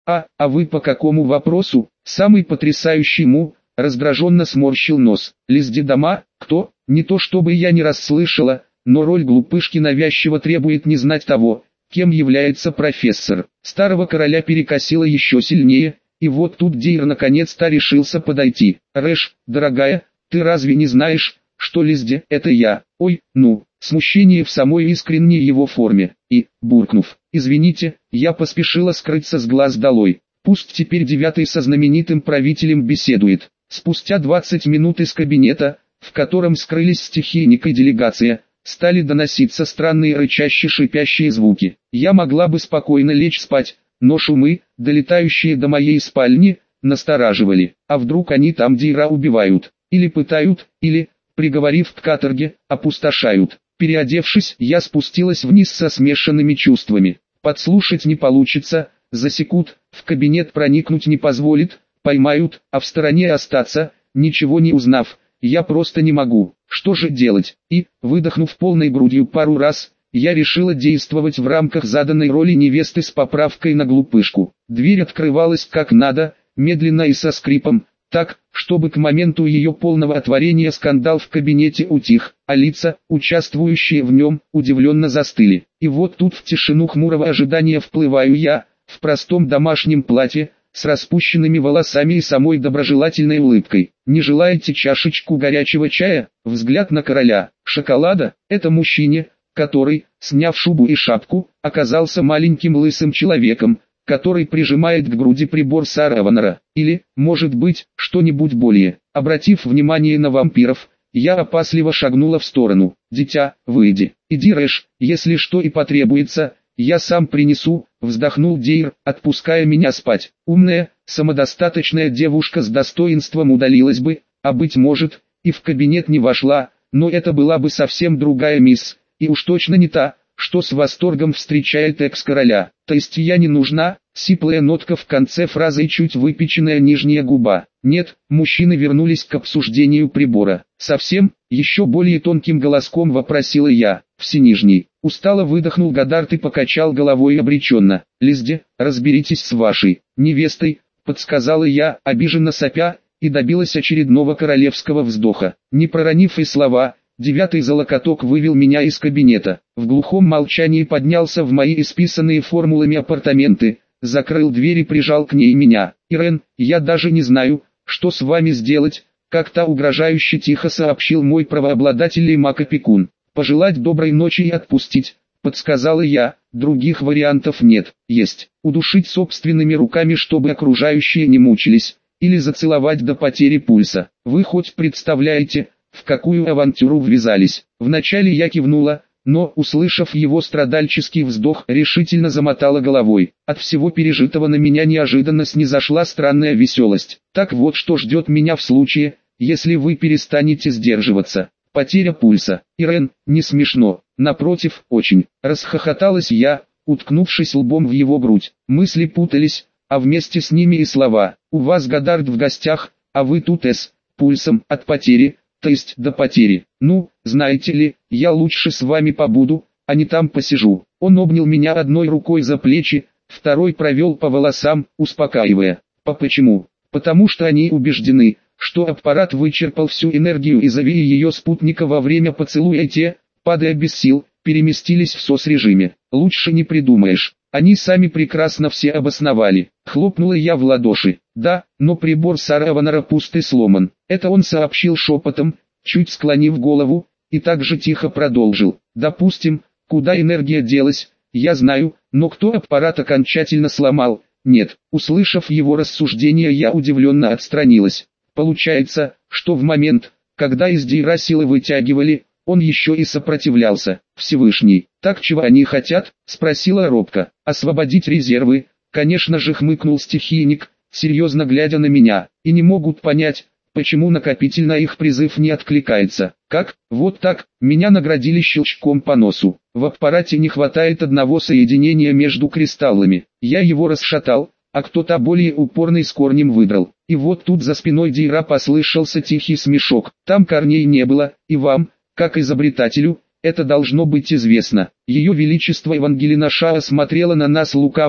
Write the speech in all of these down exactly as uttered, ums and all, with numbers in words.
А, а вы по какому вопросу? Самый потрясающий му, раздраженно сморщил нос. Лезде дома, кто? Не то чтобы я не расслышала, но роль глупышки навязчиво требует не знать того, кем является профессор. Старого короля перекосило еще сильнее, и вот тут Дейр наконец-то решился подойти. Рэш, дорогая, ты разве не знаешь, что Лезде — это я? Ой, ну, смущение в самой искренней его форме. И, буркнув, извините, я поспешила скрыться с глаз долой. Пусть теперь девятый со знаменитым правителем беседует. Спустя двадцать минут из кабинета, в котором скрылись стихийник и делегация, стали доноситься странные рычащие шипящие звуки. Я могла бы спокойно лечь спать, но шумы, долетающие до моей спальни, настораживали. А вдруг они там Дейра убивают, или пытают, или, приговорив к каторге, опустошают. Переодевшись, я спустилась вниз со смешанными чувствами. Подслушать не получится, засекут, в кабинет проникнуть не позволит, поймают, а в стороне остаться, ничего не узнав, я просто не могу. Что же делать? И, выдохнув полной грудью пару раз, я решила действовать в рамках заданной роли невесты с поправкой на глупышку. Дверь открывалась как надо, медленно и со скрипом, так, чтобы к моменту ее полного отворения скандал в кабинете утих, а лица, участвующие в нем, удивленно застыли. И вот тут в тишину хмурого ожидания вплываю я, в простом домашнем платье, с распущенными волосами и самой доброжелательной улыбкой. Не желаете чашечку горячего чая? Взгляд на короля. Шоколада? Это мужчине, который, сняв шубу и шапку, оказался маленьким лысым человеком, который прижимает к груди прибор Сараванара. Или, может быть, что-нибудь более. Обратив внимание на вампиров, я опасливо шагнула в сторону. «Дитя, выйди. Иди, Рэш, если что и потребуется, я сам принесу», вздохнул Дейр, отпуская меня спать. Умная, самодостаточная девушка с достоинством удалилась бы, а быть может, и в кабинет не вошла, но это была бы совсем другая мисс, и уж точно не та, что с восторгом встречает экс-короля. То есть я не нужна? Сиплая нотка в конце фразы и чуть выпеченная нижняя губа. Нет, мужчины вернулись к обсуждению прибора. Совсем, еще более тонким голоском вопросила я. Все нижний. Устало выдохнул Гадард и покачал головой обреченно. Лезде, разберитесь с вашей невестой, подсказала я, обиженно сопя, и добилась очередного королевского вздоха. Не проронив и слова, девятый за локоток вывел меня из кабинета. В глухом молчании поднялся в мои исписанные формулами апартаменты, закрыл дверь и прижал к ней меня. «Ирен, я даже не знаю, что с вами сделать», как-то угрожающе тихо сообщил мой правообладатель и маг-опекун. «Пожелать доброй ночи и отпустить», подсказала я, других вариантов нет. Есть, удушить собственными руками, чтобы окружающие не мучились, или зацеловать до потери пульса. Вы хоть представляете, в какую авантюру ввязались? Вначале я кивнула, но, услышав его страдальческий вздох, решительно замотала головой. От всего пережитого на меня неожиданно снизошла странная веселость. Так вот что ждет меня в случае, если вы перестанете сдерживаться. Потеря пульса. Ирен, не смешно. Напротив, очень. Расхохоталась я, уткнувшись лбом в его грудь. Мысли путались, а вместе с ними и слова. У вас Гадард в гостях, а вы тут с пульсом от потери. То есть до потери. Ну, знаете ли, я лучше с вами побуду, а не там посижу. Он обнял меня одной рукой за плечи, второй провел по волосам, успокаивая. По почему? Потому что они убеждены, что аппарат вычерпал всю энергию из авиа ее спутника во время поцелуя, и те, падая без сил, переместились в сос-режиме. Лучше не придумаешь. Они сами прекрасно все обосновали. Хлопнула я в ладоши. Да, но прибор Сараванара пуст и сломан. Это он сообщил шепотом, чуть склонив голову, и так же тихо продолжил. Допустим, куда энергия делась, я знаю, но кто аппарат окончательно сломал? Нет. Услышав его рассуждения, я удивленно отстранилась. Получается, что в момент, когда из Дейра силы вытягивали, он еще и сопротивлялся. Всевышний. Так чего они хотят? Спросила робко. Освободить резервы. Конечно же, хмыкнул стихийник, серьезно глядя на меня. И не могут понять, почему накопитель на их призыв не откликается. Как? Вот так. Меня наградили щелчком по носу. В аппарате не хватает одного соединения между кристаллами. Я его расшатал, а кто-то более упорный с корнем выдрал. И вот тут за спиной Дейра послышался тихий смешок. Там корней не было, и вам, как изобретателю, это должно быть известно. Ее Величество Евангелина Шаа смотрела на нас лукаво,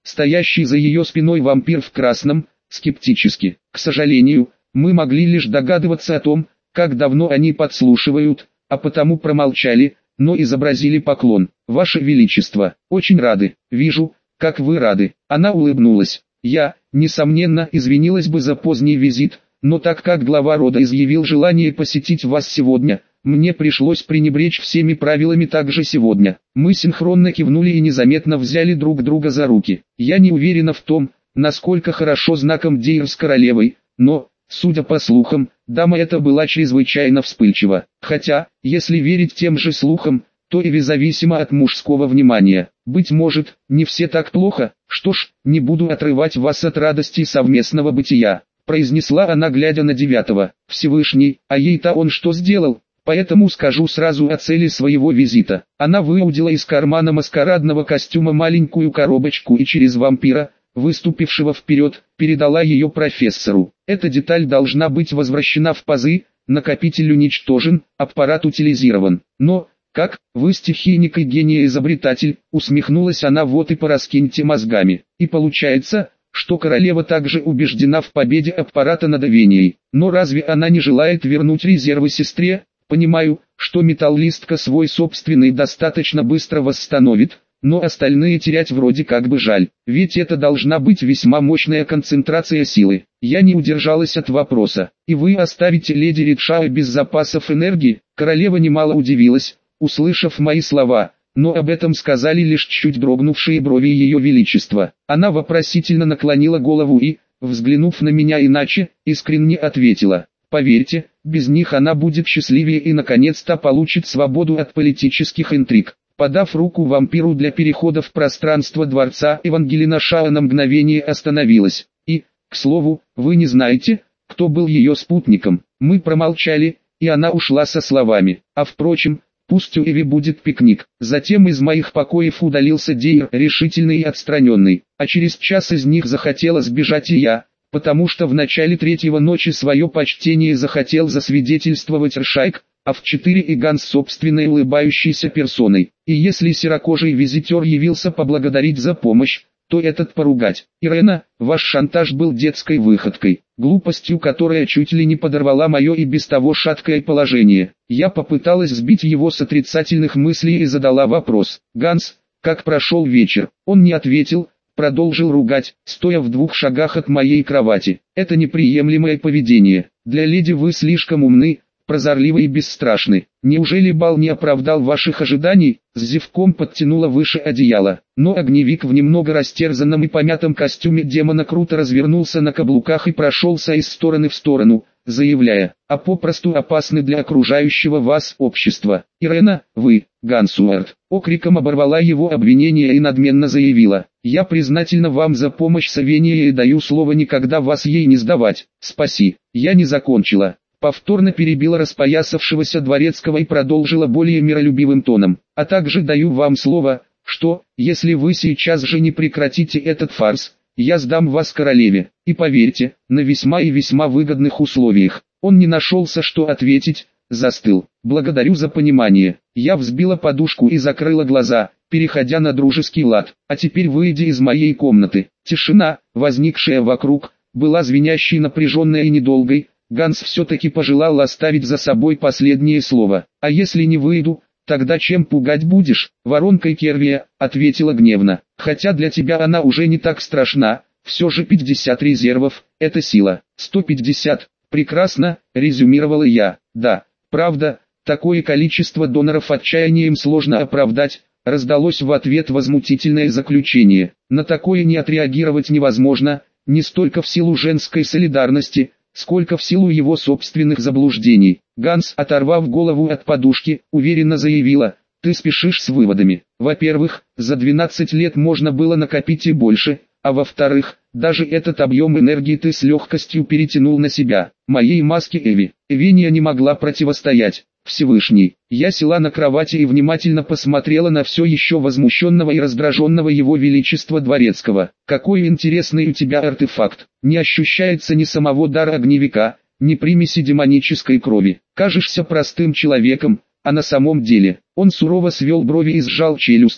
стоящий за ее спиной вампир в красном, скептически. К сожалению, мы могли лишь догадываться о том, как давно они подслушивают, а потому промолчали, но изобразили поклон. «Ваше Величество, очень рады, вижу, как вы рады». Она улыбнулась. Я, несомненно, извинилась бы за поздний визит, но так как глава рода изъявил желание посетить вас сегодня, мне пришлось пренебречь всеми правилами также сегодня. Мы синхронно кивнули и незаметно взяли друг друга за руки. Я не уверена в том, насколько хорошо знаком Дейр с королевой, но, судя по слухам, дама эта была чрезвычайно вспыльчива. Хотя, если верить тем же слухам, то и независимо от мужского внимания. Быть может, не все так плохо. Что ж, не буду отрывать вас от радости совместного бытия, произнесла она, глядя на девятого. Всевышний, а ей-то он что сделал? Поэтому скажу сразу о цели своего визита. Она выудила из кармана маскарадного костюма маленькую коробочку и через вампира, выступившего вперед, передала ее профессору. Эта деталь должна быть возвращена в пазы, накопитель уничтожен, аппарат утилизирован. Но, как, вы стихийник и гений-изобретатель, усмехнулась она, вот и пораскиньте мозгами. И получается, что королева также убеждена в победе аппарата над Авенией. Но разве она не желает вернуть резервы сестре? Понимаю, что металлистка свой собственный достаточно быстро восстановит, но остальные терять вроде как бы жаль, ведь это должна быть весьма мощная концентрация силы. Я не удержалась от вопроса. И вы оставите леди Ридшау без запасов энергии? Королева немало удивилась, услышав мои слова, но об этом сказали лишь чуть дрогнувшие брови ее величества. Она вопросительно наклонила голову и, взглянув на меня иначе, искренне ответила: поверьте, без них она будет счастливее и наконец-то получит свободу от политических интриг. Подав руку вампиру для перехода в пространство дворца, Евангелина Шаа на мгновение остановилась. И, к слову, вы не знаете, кто был ее спутником? Мы промолчали, и она ушла со словами: а впрочем, пусть у Эви будет пикник. Затем из моих покоев удалился Дейр, решительный и отстраненный, а через час из них захотела сбежать и я, потому что в начале третьего ночи свое почтение захотел засвидетельствовать Ршайк, а в четыре и Ганс собственной улыбающейся персоной. И если серокожий визитер явился поблагодарить за помощь, то этот поругать. Ирена, ваш шантаж был детской выходкой, глупостью, которая чуть ли не подорвала мое и без того шаткое положение. Я попыталась сбить его с отрицательных мыслей и задала вопрос: Ганс, как прошел вечер? Он не ответил, продолжил ругать, стоя в двух шагах от моей кровати. Это неприемлемое поведение. Для леди вы слишком умны, прозорливы и бесстрашны. Неужели бал не оправдал ваших ожиданий? С зевком подтянула выше одеяла. Но огневик в немного растерзанном и помятом костюме демона круто развернулся на каблуках и прошелся из стороны в сторону, заявляя: а попросту опасны для окружающего вас общества. Ирена, вы, Гансуэрт. Окриком оборвала его обвинение и надменно заявила: я признательна вам за помощь с Авенией и даю слово никогда вас ей не сдавать. Спаси. Я не закончила. Повторно перебила распоясавшегося дворецкого и продолжила более миролюбивым тоном: а также даю вам слово, что, если вы сейчас же не прекратите этот фарс, я сдам вас королеве, и поверьте, на весьма и весьма выгодных условиях. Он не нашелся, что ответить, застыл. Благодарю за понимание. Я взбила подушку и закрыла глаза, переходя на дружеский лад. А теперь выйди из моей комнаты. Тишина, возникшая вокруг, была звенящей, напряженной и недолгой. Ганс все-таки пожелал оставить за собой последнее слово. А если не выйду, тогда чем пугать будешь? Воронкой Кервия, ответила гневно. Хотя для тебя она уже не так страшна, все же пятьдесят резервов, это сила. сто пятьдесят, прекрасно, резюмировала я. Да, правда, такое количество доноров отчаянием сложно оправдать, раздалось в ответ возмутительное заключение. На такое не отреагировать невозможно, не столько в силу женской солидарности, сколько в силу его собственных заблуждений. Ганс, оторвав голову от подушки, уверенно заявила: ты спешишь с выводами. Во-первых, за двенадцать лет можно было накопить и больше, а во-вторых, даже этот объем энергии ты с легкостью перетянул на себя. Моей маске Эви, Эвения не могла противостоять. Всевышний. Я села на кровати и внимательно посмотрела на все еще возмущенного и раздраженного его величества дворецкого. Какой интересный у тебя артефакт. Не ощущается ни самого дара огневика, ни примеси демонической крови. Кажешься простым человеком, а на самом деле. Он сурово свел брови и сжал челюсти,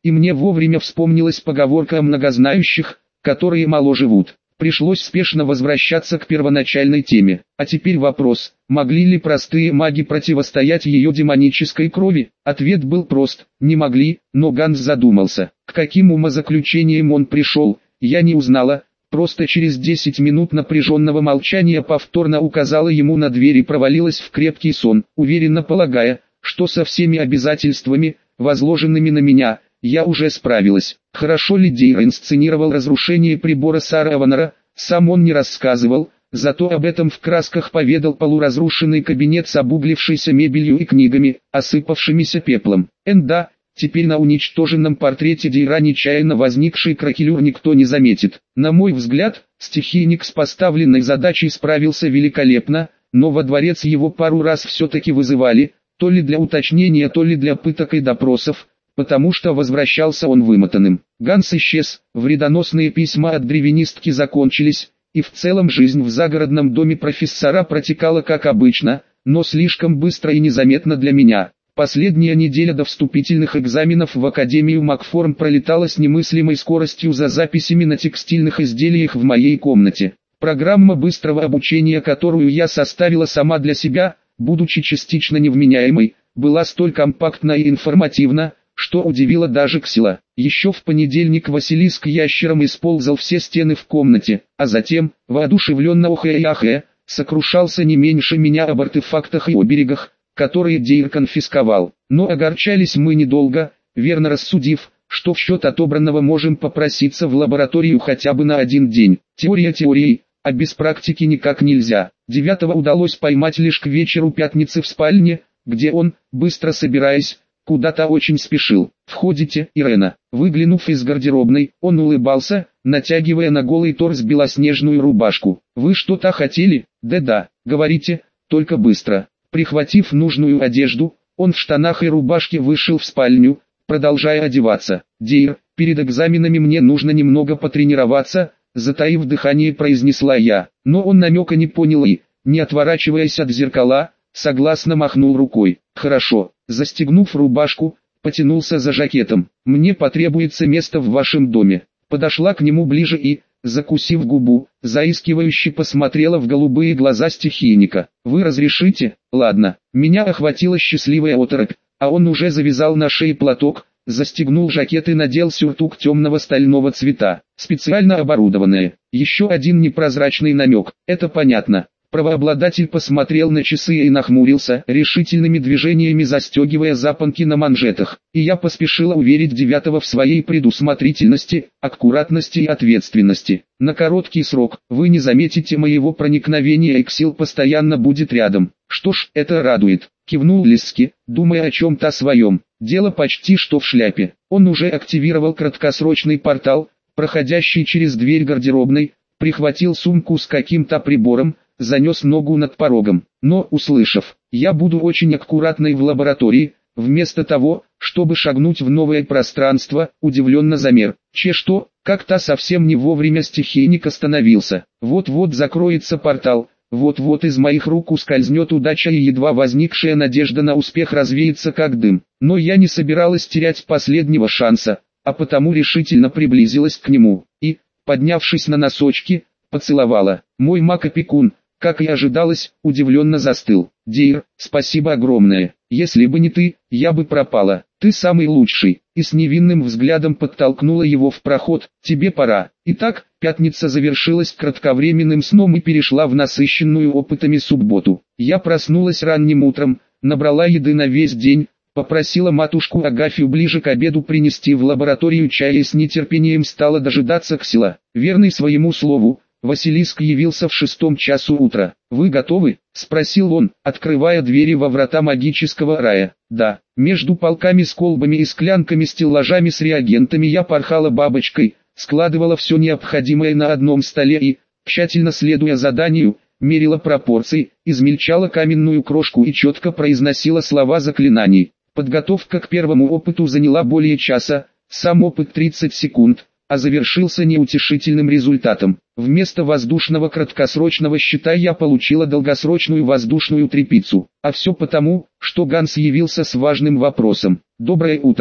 и мне вовремя вспомнилась поговорка о многознающих, которые мало живут. Пришлось спешно возвращаться к первоначальной теме. А теперь вопрос, могли ли простые маги противостоять ее демонической крови? Ответ был прост, не могли, но Ганс задумался. К каким умозаключениям он пришел, я не узнала, просто через десять минут напряженного молчания повторно указала ему на дверь и провалилась в крепкий сон, уверенно полагая, что со всеми обязательствами, возложенными на меня, я уже справилась. Хорошо ли Дейр инсценировал разрушение прибора Сара Аванора, сам он не рассказывал, зато об этом в красках поведал полуразрушенный кабинет с обуглившейся мебелью и книгами, осыпавшимися пеплом. Энда, теперь на уничтоженном портрете Дейра нечаянно возникший кракелюр никто не заметит. На мой взгляд, стихийник с поставленной задачей справился великолепно, но во дворец его пару раз все-таки вызывали, то ли для уточнения, то ли для пыток и допросов, потому что возвращался он вымотанным. Ганс исчез, вредоносные письма от древенистки закончились, и в целом жизнь в загородном доме профессора протекала как обычно, но слишком быстро и незаметно для меня. Последняя неделя до вступительных экзаменов в Академию Макформ пролетала с немыслимой скоростью за записями на текстильных изделиях в моей комнате. Программа быстрого обучения, которую я составила сама для себя, будучи частично невменяемой, была столь компактна и информативна, что удивило даже Ксила. Еще в понедельник Василиск ящером исползал все стены в комнате, а затем, воодушевленно охая и ахая, сокрушался не меньше меня об артефактах и оберегах, которые Дейр конфисковал. Но огорчались мы недолго, верно рассудив, что в счет отобранного можем попроситься в лабораторию хотя бы на один день. Теория теорией, а без практики никак нельзя. Девятого удалось поймать лишь к вечеру пятницы в спальне, где он, быстро собираясь, куда-то очень спешил. «Входите, Ирена». Выглянув из гардеробной, он улыбался, натягивая на голый торс белоснежную рубашку. «Вы что-то хотели?» «Да-да, говорите, только быстро». Прихватив нужную одежду, он в штанах и рубашке вышел в спальню, продолжая одеваться. «Дейр, перед экзаменами мне нужно немного потренироваться», затаив дыхание произнесла я. Но он намека не понял и, не отворачиваясь от зеркала, согласно махнул рукой. «Хорошо». Застегнув рубашку, потянулся за жакетом. «Мне потребуется место в вашем доме». Подошла к нему ближе и, закусив губу, заискивающе посмотрела в голубые глаза стихийника. «Вы разрешите?» «Ладно». Меня охватила счастливая оторопь, а он уже завязал на шее платок, застегнул жакет и надел сюртук темного стального цвета, специально оборудованное. Еще один непрозрачный намек, это понятно. Правообладатель посмотрел на часы и нахмурился, решительными движениями застегивая запонки на манжетах, и я поспешила уверить девятого в своей предусмотрительности, аккуратности и ответственности. На короткий срок, вы не заметите моего проникновения, и Ксил постоянно будет рядом. Что ж, это радует, кивнул Лиски, думая о чем-то своем. Дело почти что в шляпе. Он уже активировал краткосрочный портал, проходящий через дверь гардеробной, прихватил сумку с каким-то прибором, занес ногу над порогом, но, услышав, я буду очень аккуратной в лаборатории, вместо того, чтобы шагнуть в новое пространство, удивленно замер. Че что, как-то совсем не вовремя стихийник остановился. Вот-вот закроется портал, вот-вот из моих рук ускользнет удача и едва возникшая надежда на успех развеется как дым. Но я не собиралась терять последнего шанса, а потому решительно приблизилась к нему, и, поднявшись на носочки, поцеловала. Мой маг-опекун, как и ожидалось, удивленно застыл. «Дейр, спасибо огромное. Если бы не ты, я бы пропала. Ты самый лучший». И с невинным взглядом подтолкнула его в проход. «Тебе пора». Итак, пятница завершилась кратковременным сном и перешла в насыщенную опытами субботу. Я проснулась ранним утром, набрала еды на весь день, попросила матушку Агафью ближе к обеду принести в лабораторию чая и с нетерпением стала дожидаться Ксила. Верный своему слову, Василиск явился в шестом часу утра. «Вы готовы?» – спросил он, открывая двери во врата магического рая. «Да». Между полками с колбами и склянками стеллажами с реагентами я порхала бабочкой, складывала все необходимое на одном столе и, тщательно следуя заданию, мерила пропорции, измельчала каменную крошку и четко произносила слова заклинаний. Подготовка к первому опыту заняла более часа, сам опыт тридцать секунд, а завершился неутешительным результатом. Вместо воздушного краткосрочного щита я получила долгосрочную воздушную тряпицу. А все потому, что Ганс явился с важным вопросом. «Доброе утро.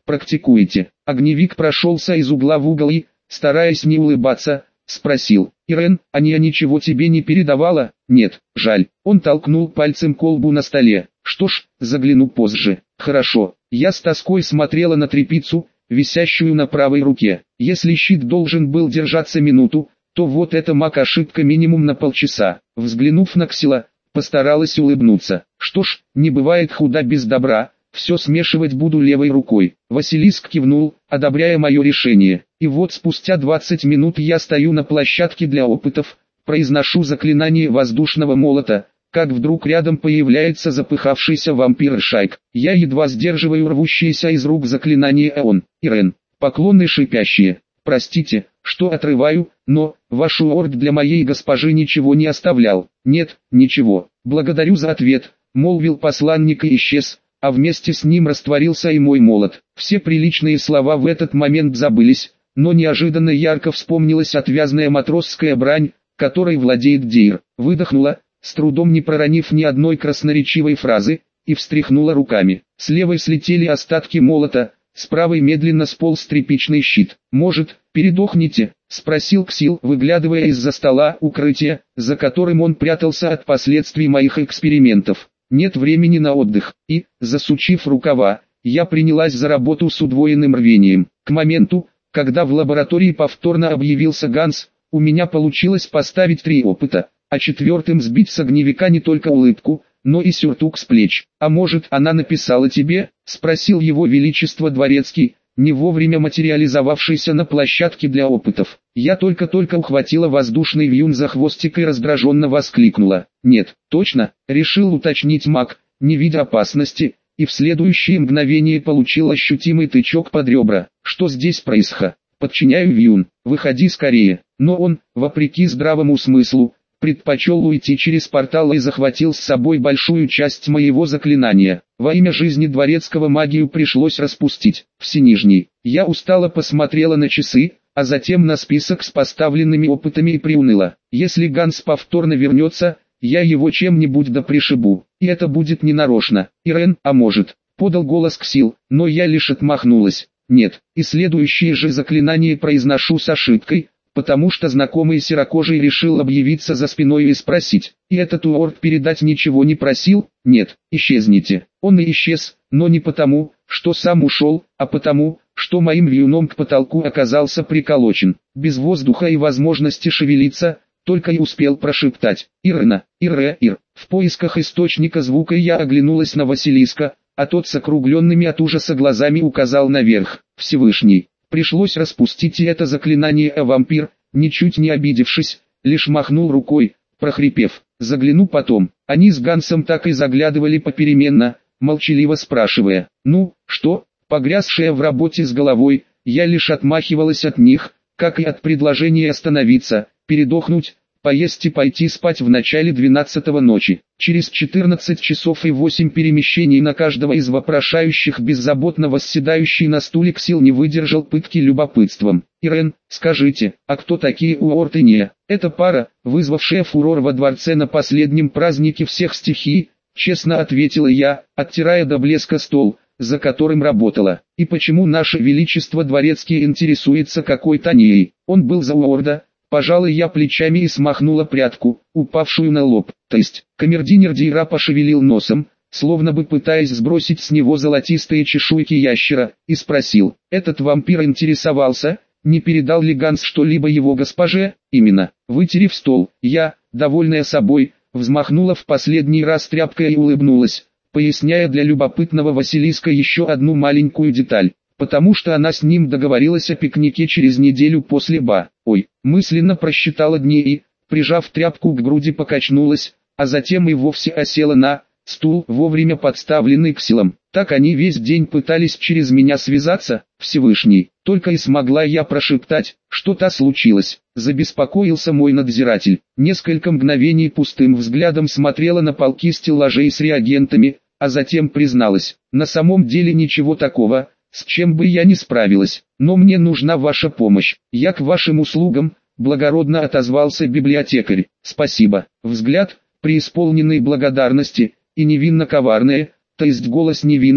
практикуете? Огневик прошелся из угла в угол и, стараясь не улыбаться, спросил: Ирен, Аня ничего тебе не передавала? Нет, жаль. Он толкнул пальцем колбу на столе. Что ж, загляну позже. Хорошо. Я с тоской смотрела на тряпицу, висящую на правой руке. Если щит должен был держаться минуту, то вот эта мак ошибка минимум на полчаса. Взглянув на Ксила, постаралась улыбнуться. Что ж, не бывает худа без добра, все смешивать буду левой рукой. Василиск кивнул, одобряя мое решение. И вот спустя двадцать минут я стою на площадке для опытов, произношу заклинание воздушного молота, как вдруг рядом появляется запыхавшийся вампир Шайк. Я едва сдерживаю рвущееся из рук заклинание, а он: Ирен, поклоны шипящие. Простите, что отрываю, но ваш орд для моей госпожи ничего не оставлял. Нет, ничего. Благодарю за ответ, молвил посланник и исчез, а вместе с ним растворился и мой молот. Все приличные слова в этот момент забылись, но неожиданно ярко вспомнилась отвязная матросская брань, которой владеет Дейр. Выдохнула, с трудом не проронив ни одной красноречивой фразы, и встряхнула руками. С левой слетели остатки молота, с правой медленно сполз тряпичный щит. «Может, передохнете?» — спросил Ксил, выглядывая из-за стола укрытия, за которым он прятался от последствий моих экспериментов. «Нет времени на отдых», и, засучив рукава, я принялась за работу с удвоенным рвением. К моменту, когда в лаборатории повторно объявился Ганс, у меня получилось поставить три опыта, а четвертым сбить с огневика не только улыбку, но и сюртук с плеч. «А может, она написала тебе?» — спросил его величество дворецкий, не вовремя материализовавшийся на площадке для опытов. Я только-только ухватила воздушный вьюн за хвостик и раздраженно воскликнула. «Нет, точно», — решил уточнить маг, не видя опасности, и в следующее мгновение получил ощутимый тычок под ребра. «Что здесь происходит? Подчиняю вьюн, выходи скорее». Но он, вопреки здравому смыслу, предпочел уйти через портал и захватил с собой большую часть моего заклинания. Во имя жизни дворецкого магию пришлось распустить. Всенижний. Я устало посмотрела на часы, а затем на список с поставленными опытами и приуныла. Если Ганс повторно вернется, я его чем-нибудь да пришибу. И это будет ненарочно. Ирен, а может, подал голос Ксил, но я лишь отмахнулась. Нет, и следующее же заклинание произношу с ошибкой, потому что знакомый серокожий решил объявиться за спиной и спросить: «И этот уорд передать ничего не просил?» «Нет, исчезните». Он и исчез, но не потому, что сам ушел, а потому, что моим вьюном к потолку оказался приколочен. Без воздуха и возможности шевелиться, только и успел прошептать: «Ирена, Ирре, Ир». В поисках источника звука я оглянулась на Василиска, а тот с округленными от ужаса глазами указал наверх. Всевышний. Пришлось распустить и это заклинание, а вампир, ничуть не обидевшись, лишь махнул рукой, прохрипев: «Загляну потом». Они с Гансом так и заглядывали попеременно, молчаливо спрашивая: «Ну, что?» Погрязшая в работе с головой, я лишь отмахивалась от них, как и от предложения остановиться, передохнуть, поесть и пойти спать в начале двенадцатого ночи. Через четырнадцать часов и восемь перемещений на каждого из вопрошающих беззаботно восседающий на стуле Ксил не выдержал пытки любопытством. «Ирен, скажите, а кто такие уорд и не?» «Это пара, вызвавшая фурор во дворце на последнем празднике всех стихий», честно ответила я, оттирая до блеска стол, за которым работала. «И почему наше величество дворецкий интересуется какой-то ней? Он был за уорда?» Пожала я плечами и смахнула прядку, упавшую на лоб. То есть, камердинер Дейра пошевелил носом, словно бы пытаясь сбросить с него золотистые чешуйки ящера, и спросил: «Этот вампир интересовался, не передал ли Ганс что-либо его госпоже?» «Именно». Вытерев стол, я, довольная собой, взмахнула в последний раз тряпкой и улыбнулась, поясняя для любопытного Василиска еще одну маленькую деталь. Потому что она с ним договорилась о пикнике через неделю после ба. Ой, мысленно просчитала дни и, прижав тряпку к груди, покачнулась, а затем и вовсе осела на стул, вовремя подставленный Ксилом. Так они весь день пытались через меня связаться. Всевышний. Только и смогла я прошептать: «Что-то случилось». Забеспокоился мой надзиратель. Несколько мгновений пустым взглядом смотрела на полки стеллажей с реагентами, а затем призналась: «На самом деле ничего такого, с чем бы я не справилась, но мне нужна ваша помощь». «Я к вашим услугам», — благородно отозвался библиотекарь. «Спасибо». Взгляд, преисполненный благодарности, и невинно коварный, то есть голос невинный,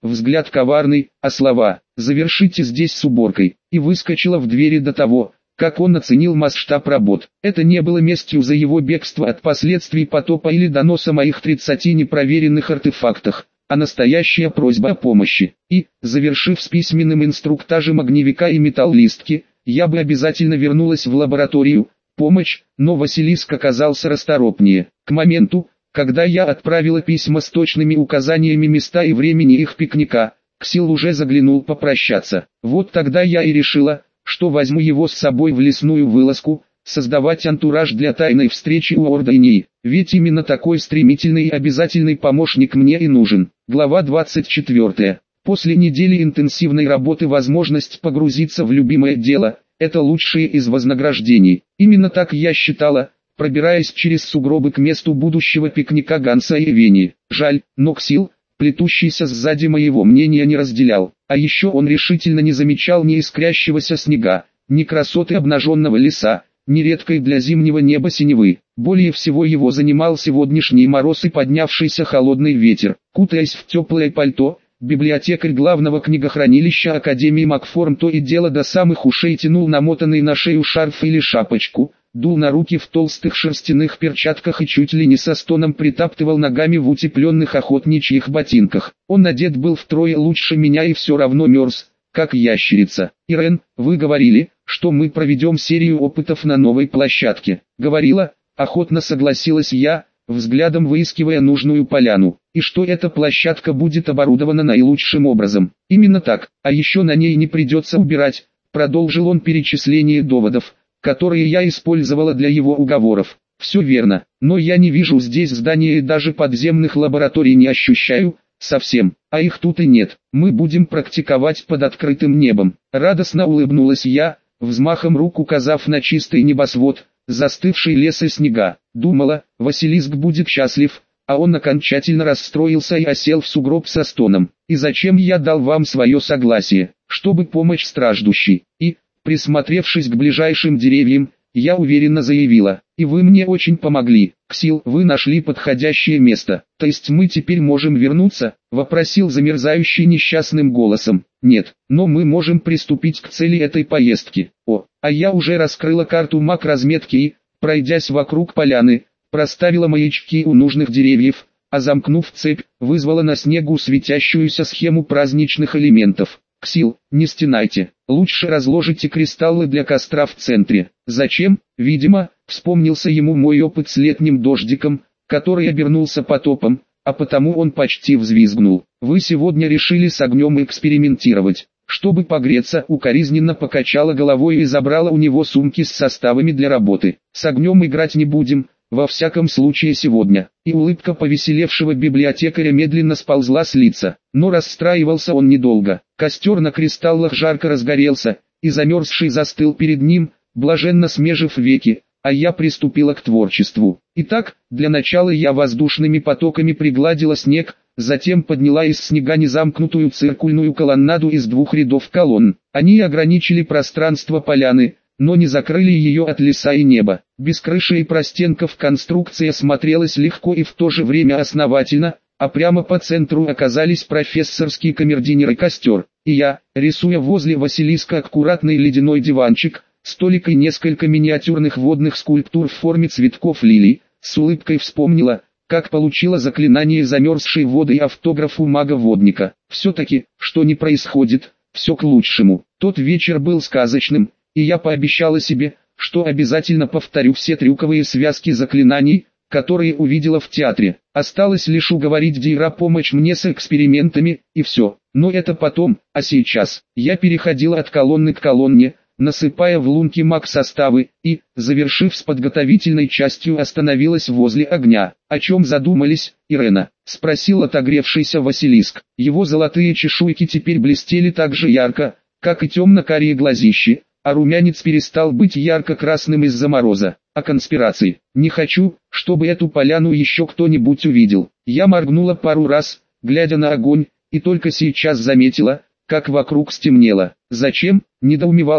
взгляд коварный, а слова «завершите здесь с уборкой» и выскочила в двери до того, как он оценил масштаб работ. Это не было местью за его бегство от последствий потопа или доноса моих тридцати непроверенных артефактах, а настоящая просьба о помощи. И, завершив с письменным инструктажем огневика и металлистки, я бы обязательно вернулась в лабораторию, помощь, но Василиск оказался расторопнее. К моменту, когда я отправила письма с точными указаниями места и времени их пикника, Ксил уже заглянул попрощаться. Вот тогда я и решила, что возьму его с собой в лесную вылазку, создавать антураж для тайной встречи у Ордайнии, ведь именно такой стремительный и обязательный помощник мне и нужен. Глава двадцать четвёртая. После недели интенсивной работы возможность погрузиться в любимое дело – это лучшее из вознаграждений. Именно так я считала, пробираясь через сугробы к месту будущего пикника Ганса и Вени. Жаль, но Ксил, плетущийся сзади, моего мнения не разделял. А еще он решительно не замечал ни искрящегося снега, ни красоты обнаженного леса, ни редкой для зимнего неба синевы. Более всего его занимал сегодняшний мороз и поднявшийся холодный ветер. Кутаясь в теплое пальто, библиотекарь главного книгохранилища Академии Макформ то и дело до самых ушей тянул намотанный на шею шарф или шапочку, дул на руки в толстых шерстяных перчатках и чуть ли не со стоном притаптывал ногами в утепленных охотничьих ботинках. Он одет был втрое лучше меня и все равно мерз, как ящерица. «Ирен, вы говорили, что мы проведем серию опытов на новой площадке». «Говорила», охотно согласилась я, взглядом выискивая нужную поляну. «И что эта площадка будет оборудована наилучшим образом». «Именно так, а еще на ней не придется убирать», продолжил он перечисление доводов, которые я использовала для его уговоров. «Все верно, но я не вижу здесь здания и даже подземных лабораторий не ощущаю, совсем, а их тут и нет. Мы будем практиковать под открытым небом». Радостно улыбнулась я, взмахом рук указав на чистый небосвод, застывший лес и снега. Думала, Василиск будет счастлив, а он окончательно расстроился и осел в сугроб со стоном. «И зачем я дал вам свое согласие? Чтобы помочь страждущей». И, присмотревшись к ближайшим деревьям, я уверенно заявила: «И вы мне очень помогли. Ксил, вы нашли подходящее место. То есть мы теперь можем вернуться?» — вопросил замерзающий несчастным голосом. «Нет, но мы можем приступить к цели этой поездки». О, а я уже раскрыла карту маг-разметки и, пройдясь вокруг поляны, проставила маячки у нужных деревьев, а замкнув цепь, вызвала на снегу светящуюся схему праздничных элементов. «Ксил, не стенайте, лучше разложите кристаллы для костра в центре». «Зачем?» Видимо, вспомнился ему мой опыт с летним дождиком, который обернулся потопом, а потому он почти взвизгнул. «Вы сегодня решили с огнем экспериментировать». Чтобы погреться, укоризненно покачала головой и забрала у него сумки с составами для работы. «С огнем играть не будем, во всяком случае сегодня». И улыбка повеселевшего библиотекаря медленно сползла с лица. Но расстраивался он недолго. Костер на кристаллах жарко разгорелся, и замерзший застыл перед ним, блаженно смежив веки, а я приступила к творчеству. Итак, для начала я воздушными потоками пригладила снег, затем подняла из снега незамкнутую циркульную колоннаду из двух рядов колонн. Они ограничили пространство поляны, но не закрыли ее от леса и неба. Без крыши и простенков конструкция смотрелась легко и в то же время основательно, а прямо по центру оказались профессорский камердинер и костер. И я, рисуя возле Василиска аккуратный ледяной диванчик, столик и несколько миниатюрных водных скульптур в форме цветков лилий, с улыбкой вспомнила, как получила заклинание замерзшей воды и автограф у мага-водника. Все-таки, что ни происходит, все к лучшему. Тот вечер был сказочным, и я пообещала себе, что обязательно повторю все трюковые связки заклинаний, которые увидела в театре. Осталось лишь уговорить Дейра помочь мне с экспериментами, и все. Но это потом, а сейчас. Я переходила от колонны к колонне, насыпая в лунки маг-составы, и, завершив с подготовительной частью, остановилась возле огня. «О чем задумались, Ирена?» — спросил отогревшийся Василиск. Его золотые чешуйки теперь блестели так же ярко, как и темно-карие глазищи, а румянец перестал быть ярко-красным из-за мороза. «О конспирации. Не хочу, чтобы эту поляну еще кто-нибудь увидел». Я моргнула пару раз, глядя на огонь, и только сейчас заметила, как вокруг стемнело. «Зачем?» — недоумевал он.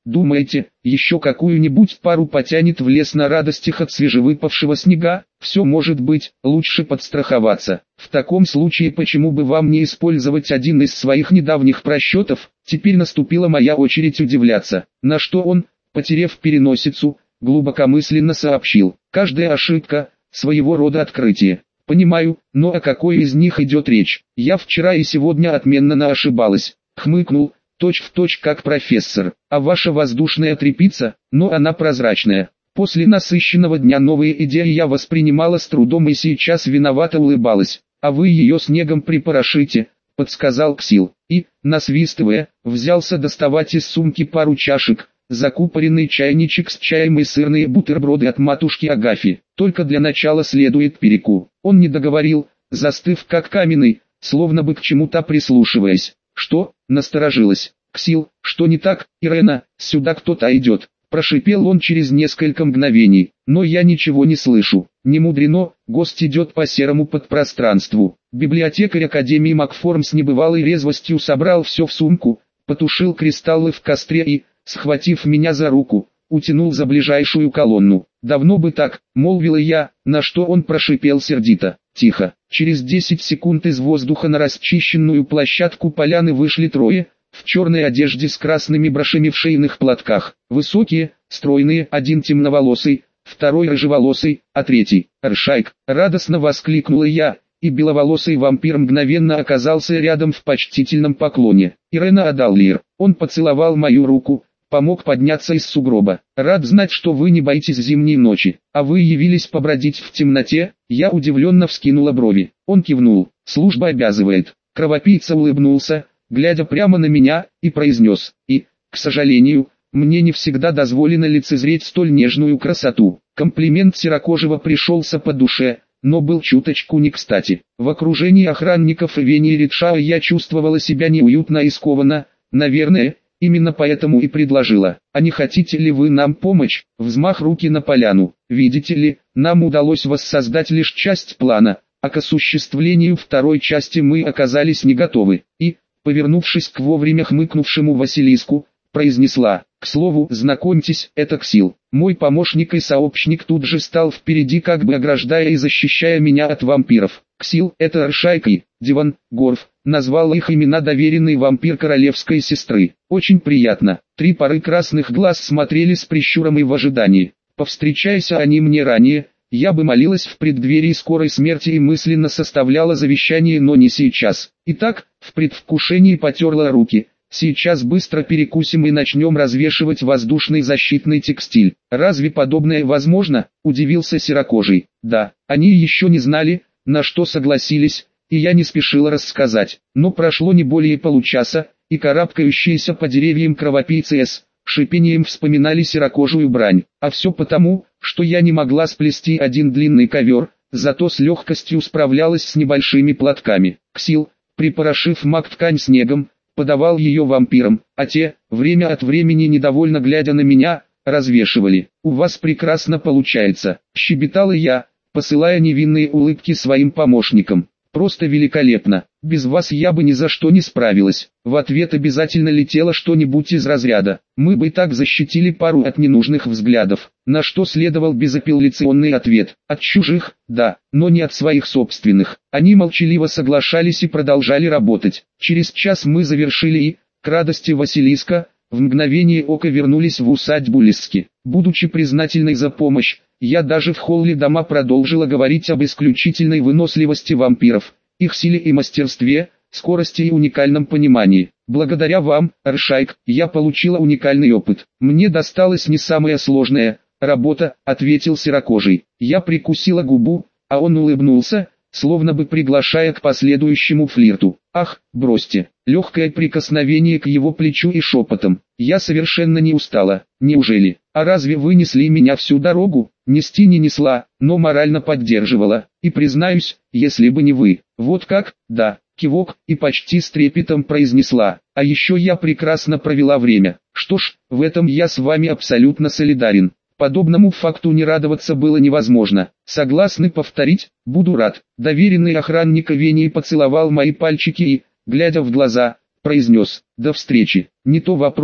Думаете, еще какую-нибудь пару потянет в лес на радостях от свежевыпавшего снега? Все может быть, лучше подстраховаться. В таком случае почему бы вам не использовать один из своих недавних просчетов? Теперь наступила моя очередь удивляться, на что он, потерев переносицу, глубокомысленно сообщил: каждая ошибка – своего рода открытие. Понимаю, но о какой из них идет речь? Я вчера и сегодня отменно ошибалась. Хмыкнул, точь в точь как профессор. А ваша воздушная тряпица, но она прозрачная. После насыщенного дня новые идеи я воспринимала с трудом и сейчас виновато улыбалась. А вы ее снегом припорошите, подсказал Ксил. И, насвистывая, взялся доставать из сумки пару чашек, закупоренный чайничек с чаем и сырные бутерброды от матушки Агафьи. Только для начала следует переку. Он не договорил, застыв как каменный, словно бы к чему-то прислушиваясь. Что? Насторожилась. Ксил, что не так? Ирена, сюда кто-то идет. Прошипел он через несколько мгновений. Но я ничего не слышу. Не мудрено, гость идет по серому подпространству. Библиотекарь Академии Макформ с небывалой резвостью собрал все в сумку, потушил кристаллы в костре и, схватив меня за руку, утянул за ближайшую колонну. «Давно бы так», — молвила я, на что он прошипел сердито. «Тихо». Через десять секунд из воздуха на расчищенную площадку поляны вышли трое, в черной одежде с красными брошами в шейных платках. Высокие, стройные, один темноволосый, второй рыжеволосый, а третий — Ршайк. Радостно воскликнула я, и беловолосый вампир мгновенно оказался рядом в почтительном поклоне. «Ирена Адаллир». Он поцеловал мою руку, помог подняться из сугроба. «Рад знать, что вы не боитесь зимней ночи, а вы явились побродить в темноте». Я удивленно вскинула брови. Он кивнул. «Служба обязывает». Кровопийца улыбнулся, глядя прямо на меня, и произнес: «И, к сожалению, мне не всегда дозволено лицезреть столь нежную красоту». Комплимент серокожего пришелся по душе, но был чуточку не кстати. В окружении охранников и Вени Ридшаа я чувствовала себя неуютно и скованно, наверное, именно поэтому и предложила: «А не хотите ли вы нам помочь?» Взмах руки на поляну. «Видите ли, нам удалось воссоздать лишь часть плана, а к осуществлению второй части мы оказались не готовы». И, повернувшись к вовремя хмыкнувшему Василиску, произнесла: «К слову, знакомьтесь, это Ксил». Мой помощник и сообщник тут же стал впереди, как бы ограждая и защищая меня от вампиров. Ксил — это Ршайк и Диван, Горф, назвал их имена доверенный вампир королевской сестры. Очень приятно. Три пары красных глаз смотрели с прищуром и в ожидании. Повстречайся они мне ранее, я бы молилась в преддверии скорой смерти и мысленно составляла завещание, но не сейчас. Итак, в предвкушении потерла руки. Сейчас быстро перекусим и начнем развешивать воздушный защитный текстиль. Разве подобное возможно? Удивился серокожий. Да, они еще не знали, на что согласились, и я не спешила рассказать. Но прошло не более получаса, и карабкающиеся по деревьям кровопийцы с шипением вспоминали серокожую брань. А все потому, что я не могла сплести один длинный ковер, зато с легкостью справлялась с небольшими платками. Ксил, припорошив маг-ткань снегом, подавал ее вампирам, а те, время от времени недовольно глядя на меня, развешивали. «У вас прекрасно получается», — щебетала я, посылая невинные улыбки своим помощникам. «Просто великолепно. Без вас я бы ни за что не справилась». В ответ обязательно летело что-нибудь из разряда: «Мы бы так защитили пару от ненужных взглядов». На что следовал безапелляционный ответ: «От чужих, да, но не от своих собственных». Они молчаливо соглашались и продолжали работать. Через час мы завершили и, к радости Василиска, в мгновение ока вернулись в усадьбу Лиски. Будучи признательной за помощь, я даже в холле дома продолжила говорить об исключительной выносливости вампиров, их силе и мастерстве, скорости и уникальном понимании. «Благодаря вам, Ршайк, я получила уникальный опыт. Мне досталась не самая сложная работа», — ответил серокожий. Я прикусила губу, а он улыбнулся, словно бы приглашая к последующему флирту. «Ах, бросьте». Легкое прикосновение к его плечу и шепотом: «Я совершенно не устала. Неужели? А разве вы несли меня всю дорогу?» Нести не несла, но морально поддерживала. И признаюсь, если бы не вы. Вот как? Да. Кивок, и почти с трепетом произнесла: «А еще я прекрасно провела время». Что ж, в этом я с вами абсолютно солидарен. Подобному факту не радоваться было невозможно. Согласны повторить? Буду рад. Доверенный охранник Вении поцеловал мои пальчики и, глядя в глаза, произнес: «До встречи». Не то вопрос,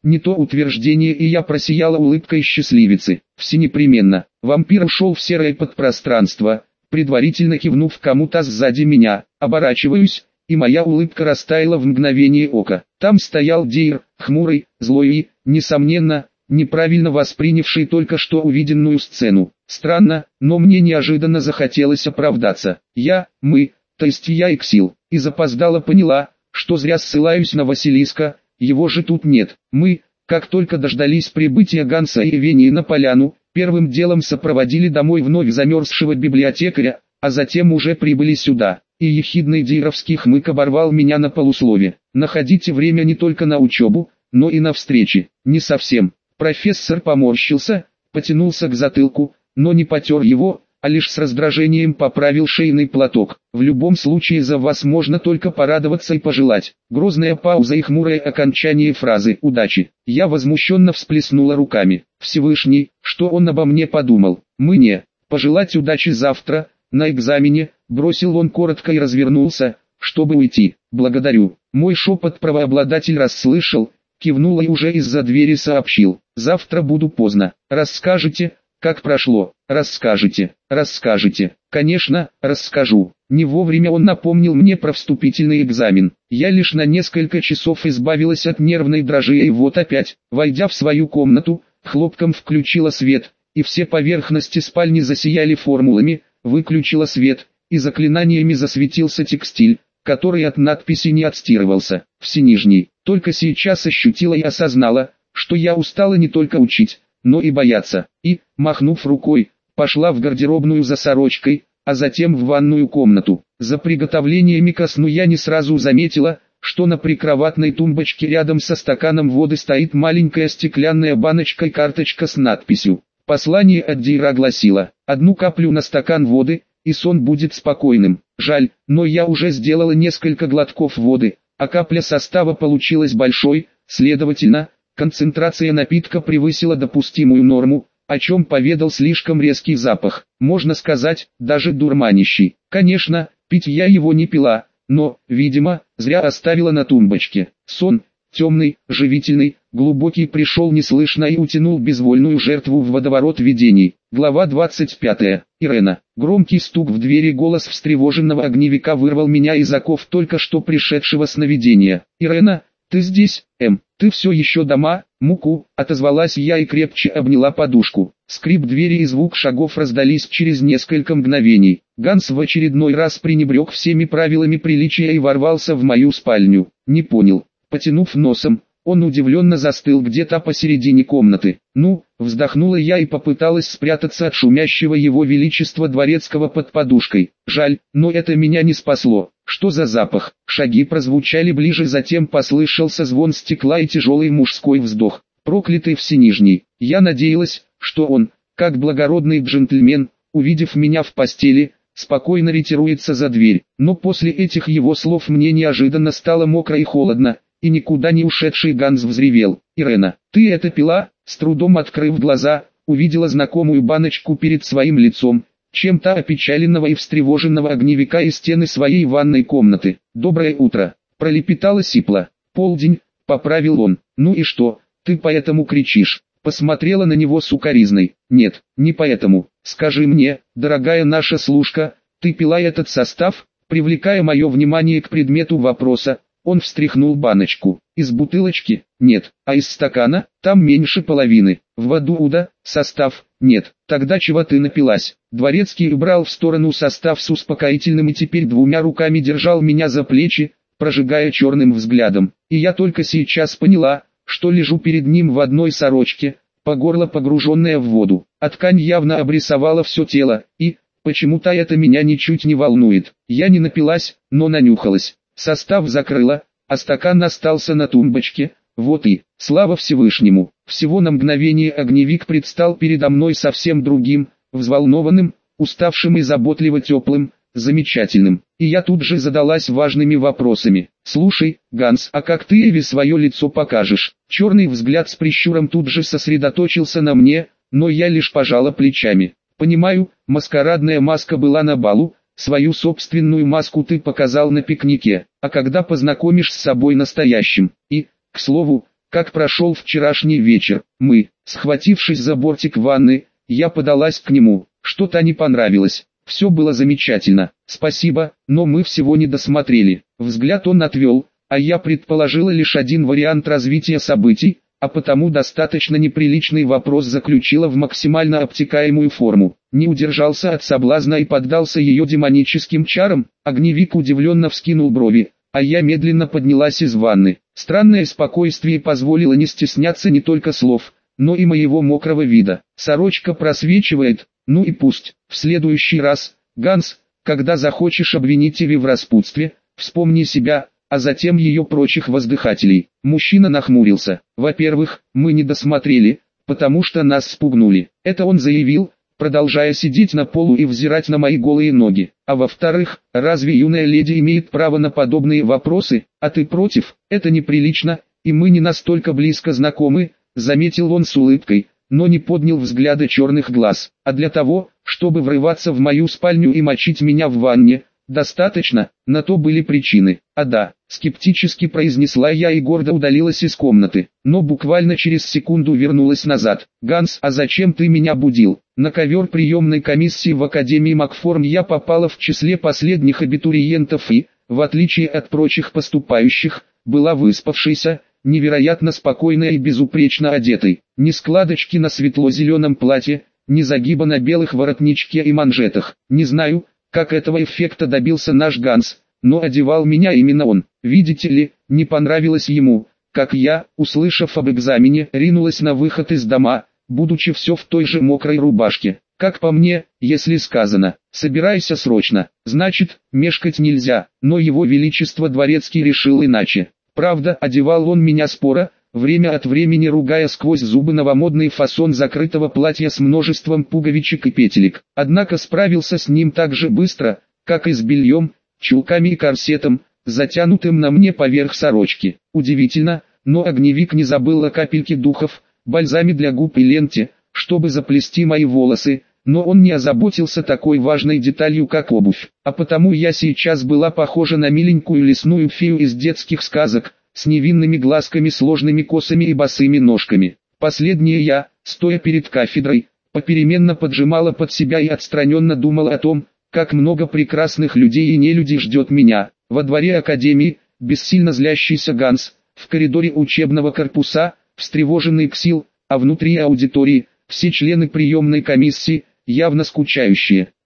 не то утверждение, и я просияла улыбкой счастливицы. Все непременно. Вампир ушел в серое подпространство, предварительно кивнув кому-то сзади меня. Оборачиваюсь, и моя улыбка растаяла в мгновение ока. Там стоял Дейр, хмурый, злой и, несомненно, неправильно воспринявший только что увиденную сцену. Странно, но мне неожиданно захотелось оправдаться. Я, мы, то есть я и Ксил, и запоздало поняла, что зря ссылаюсь на Василиска, его же тут нет. Мы, как только дождались прибытия Ганса и Вени на поляну, первым делом сопроводили домой вновь замерзшего библиотекаря, а затем уже прибыли сюда. И ехидный дейровский хмык оборвал меня на полуслове. Находите время не только на учебу, но и на встречи. Не совсем. Профессор поморщился, потянулся к затылку, но не потер его, а лишь с раздражением поправил шейный платок. В любом случае за вас можно только порадоваться и пожелать. Грозная пауза и хмурое окончание фразы «удачи». Я возмущенно всплеснула руками. Всевышний, что он обо мне подумал? Мне пожелать удачи завтра, на экзамене, бросил он коротко и развернулся, чтобы уйти. Благодарю. Мой шепот правообладатель расслышал, кивнул и уже из-за двери сообщил. Завтра буду поздно. Расскажете, как прошло? Расскажете, расскажете. Конечно, расскажу. Не вовремя он напомнил мне про вступительный экзамен. Я лишь на несколько часов избавилась от нервной дрожи и вот опять, войдя в свою комнату, хлопком включила свет, и все поверхности спальни засияли формулами, выключила свет, и заклинаниями засветился текстиль, который от надписи не отстирывался. Все нижний. Только сейчас ощутила и осознала, что я устала не только учить, но и бояться. И, махнув рукой, пошла в гардеробную за сорочкой, а затем в ванную комнату. За приготовлениями ко сну я не сразу заметила, что на прикроватной тумбочке рядом со стаканом воды стоит маленькая стеклянная баночка и карточка с надписью. Послание от Дейра гласило: «Одну каплю на стакан воды, и сон будет спокойным». Жаль, но я уже сделала несколько глотков воды, а капля состава получилась большой, следовательно, концентрация напитка превысила допустимую норму, о чем поведал слишком резкий запах, можно сказать, даже дурманящий. Конечно, пить я его не пила, но, видимо, зря оставила на тумбочке. Сон, темный, живительный, глубокий, пришел неслышно и утянул безвольную жертву в водоворот видений. Глава двадцать пятая. Ирена. Громкий стук в двери, голос встревоженного огневика вырвал меня из оков только что пришедшего сновидения. «Ирена, ты здесь, Эм, ты все еще дома?» «Муку», — отозвалась я и крепче обняла подушку. Скрип двери и звук шагов раздались через несколько мгновений. Ганс в очередной раз пренебрег всеми правилами приличия и ворвался в мою спальню. Не понял. Потянув носом, он удивленно застыл где-то посередине комнаты. «Ну», — вздохнула я и попыталась спрятаться от шумящего его величества дворецкого под подушкой. Жаль, но это меня не спасло. Что за запах? Шаги прозвучали ближе, затем послышался звон стекла и тяжелый мужской вздох. Проклятый Всенижний. Я надеялась, что он, как благородный джентльмен, увидев меня в постели, спокойно ретируется за дверь. Но после этих его слов мне неожиданно стало мокро и холодно, и никуда не ушедший Ганс взревел: «Ирена, ты это пила?» С трудом открыв глаза, увидела знакомую баночку перед своим лицом, чем-то опечаленного и встревоженного огневика из стены своей ванной комнаты. «Доброе утро», — пролепетала сипло. «Полдень», — поправил он. «Ну и что, ты поэтому кричишь?» Посмотрела на него сукоризной. «Нет, не поэтому. Скажи мне, дорогая наша служка, ты пила этот состав?» Привлекая мое внимание к предмету вопроса, он встряхнул баночку. «Из бутылочки? Нет. А из стакана? Там меньше половины. В воду-уда? Состав? Нет. Тогда чего ты напилась?» Дворецкий убрал в сторону состав с успокоительным и теперь двумя руками держал меня за плечи, прожигая черным взглядом. И я только сейчас поняла, что лежу перед ним в одной сорочке, по горло погруженная в воду. А ткань явно обрисовала все тело, и, почему-то это меня ничуть не волнует. Я не напилась, но нанюхалась. Состав закрыла, а стакан остался на тумбочке. Вот и, слава Всевышнему, всего на мгновение огневик предстал передо мной совсем другим, взволнованным, уставшим и заботливо теплым, замечательным. И я тут же задалась важными вопросами. «Слушай, Ганс, а как ты Эви свое лицо покажешь?» Черный взгляд с прищуром тут же сосредоточился на мне, но я лишь пожала плечами. «Понимаю, маскарадная маска была на балу, свою собственную маску ты показал на пикнике, а когда познакомишь с собой настоящим? И, к слову, как прошел вчерашний вечер. Мы, схватившись за бортик ванны, я подалась к нему. Что-то не понравилось. Все было замечательно. Спасибо, но мы всего не досмотрели. Взгляд он отвел, а я предположила лишь один вариант развития событий, а потому достаточно неприличный вопрос заключила в максимально обтекаемую форму. Не удержался от соблазна и поддался ее демоническим чарам. Огневик удивленно вскинул брови, а я медленно поднялась из ванны. Странное спокойствие позволило не стесняться не только слов, но и моего мокрого вида. Сорочка просвечивает, ну и пусть. В следующий раз, Ганс, когда захочешь обвинить Иви в распутстве, вспомни себя, а затем ее прочих воздыхателей. Мужчина нахмурился. Во-первых, мы не досмотрели, потому что нас спугнули. Это он заявил, продолжая сидеть на полу и взирать на мои голые ноги. А во-вторых, разве юная леди имеет право на подобные вопросы? А ты против? Это неприлично, и мы не настолько близко знакомы, заметил он с улыбкой, но не поднял взгляда черных глаз. А для того, чтобы врываться в мою спальню и мочить меня в ванне, достаточно, на то были причины. А да, скептически произнесла я и гордо удалилась из комнаты, но буквально через секунду вернулась назад. Ганс, а зачем ты меня будил? На ковер приемной комиссии в Академии Макформ я попала в числе последних абитуриентов и, в отличие от прочих поступающих, была выспавшейся, невероятно спокойной и безупречно одетой. Ни складочки на светло-зеленом платье, ни загиба на белых воротничке и манжетах. Не знаю, как этого эффекта добился наш Ганс, но одевал меня именно он. Видите ли, не понравилось ему, как я, услышав об экзамене, ринулась на выход из дома, будучи все в той же мокрой рубашке. Как по мне, если сказано, собирайся срочно, значит, мешкать нельзя, но его величество дворецкий решил иначе. Правда, одевал он меня споро, время от времени ругая сквозь зубы новомодный фасон закрытого платья с множеством пуговичек и петелек. Однако справился с ним так же быстро, как и с бельем, чулками и корсетом, затянутым на мне поверх сорочки. Удивительно, но огневик не забыл о капельке духов, бальзаме для губ и ленте, чтобы заплести мои волосы, но он не озаботился такой важной деталью, как обувь. А потому я сейчас была похожа на миленькую лесную фею из детских сказок, с невинными глазками, сложными косами и босыми ножками. Последнее я, стоя перед кафедрой, попеременно поджимала под себя и отстраненно думала о том, как много прекрасных людей и нелюдей ждет меня. Во дворе академии, бессильно злящийся Ганс, в коридоре учебного корпуса, встревоженный Ксил, а внутри аудитории, все члены приемной комиссии, явно скучающие.